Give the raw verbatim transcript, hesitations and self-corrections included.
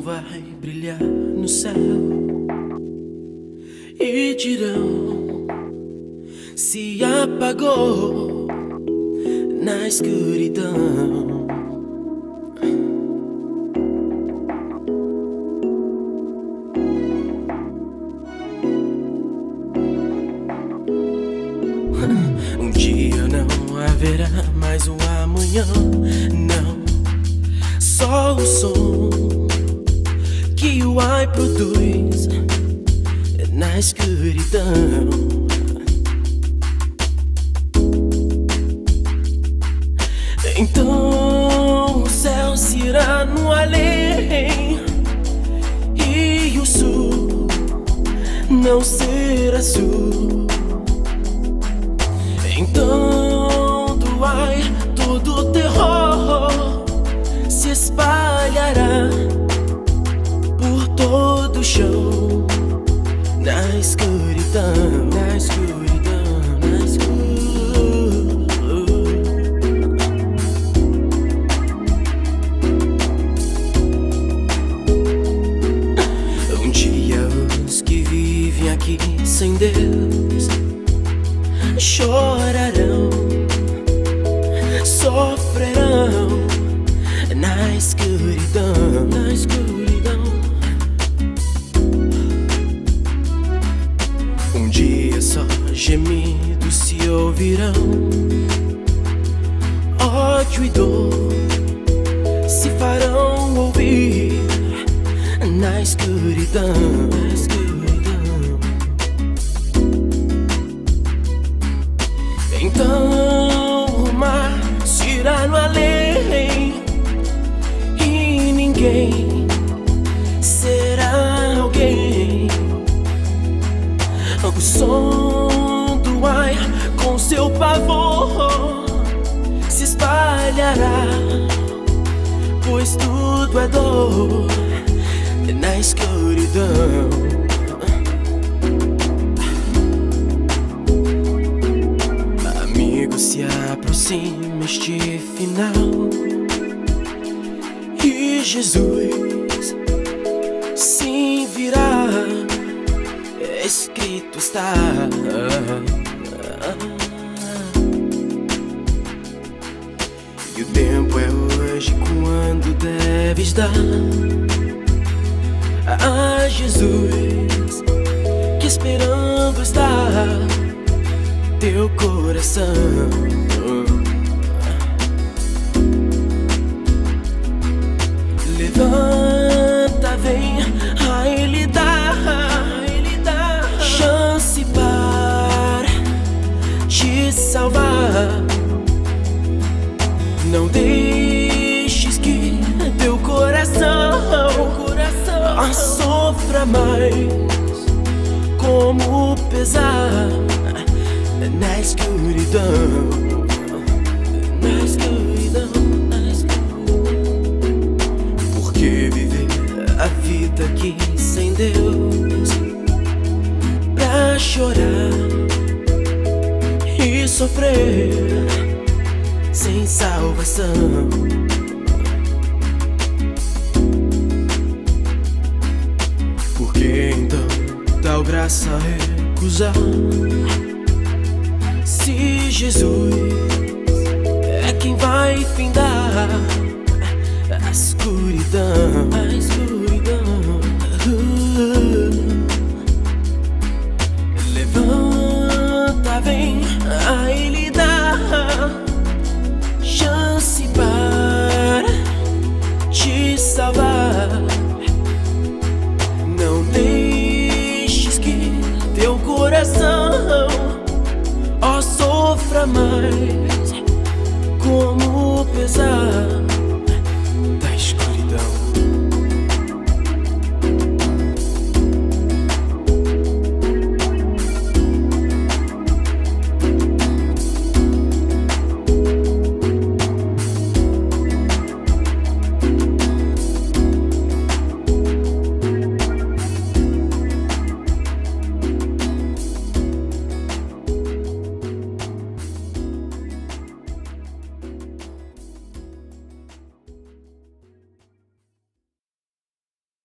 vai brilhar no céu e dirão: se apagou na escuridão. Um dia não haverá mais um amanhã, não. Só o som que o ai produz na escuridão. Então o céu se irá no além e o sul não será sul. Então do ai todo o terror se espalhará por todo o chão, na escuridão, na escuridão, na escuridão. Um dia os que vivem aqui sem Deus chorarão, sofrerão na escuridão, na escuridão. Um dia só gemidos se ouvirão, ódio e dor se farão ouvir na escuridão, na escuridão. Então o mar se irá no além e ninguém será alguém. O som do ai com seu pavor se espalhará, pois tudo é dor na escuridão. Se aproxima este final e Jesus sim virá, escrito está. E o tempo é hoje quando deves dar a Jesus, que esperando está teu coração. Levanta, vem, a Ele dá, Ele dá chance para te salvar. Não deixes que teu coração, coração sofra mais como pesar na escuridão, na escuridão, na escuridão. Porque viver a vida aqui sem Deus, pra chorar e sofrer sem salvação. Porque então tal graça recusar, se Jesus é quem vai findar a escuridão, a escuridão.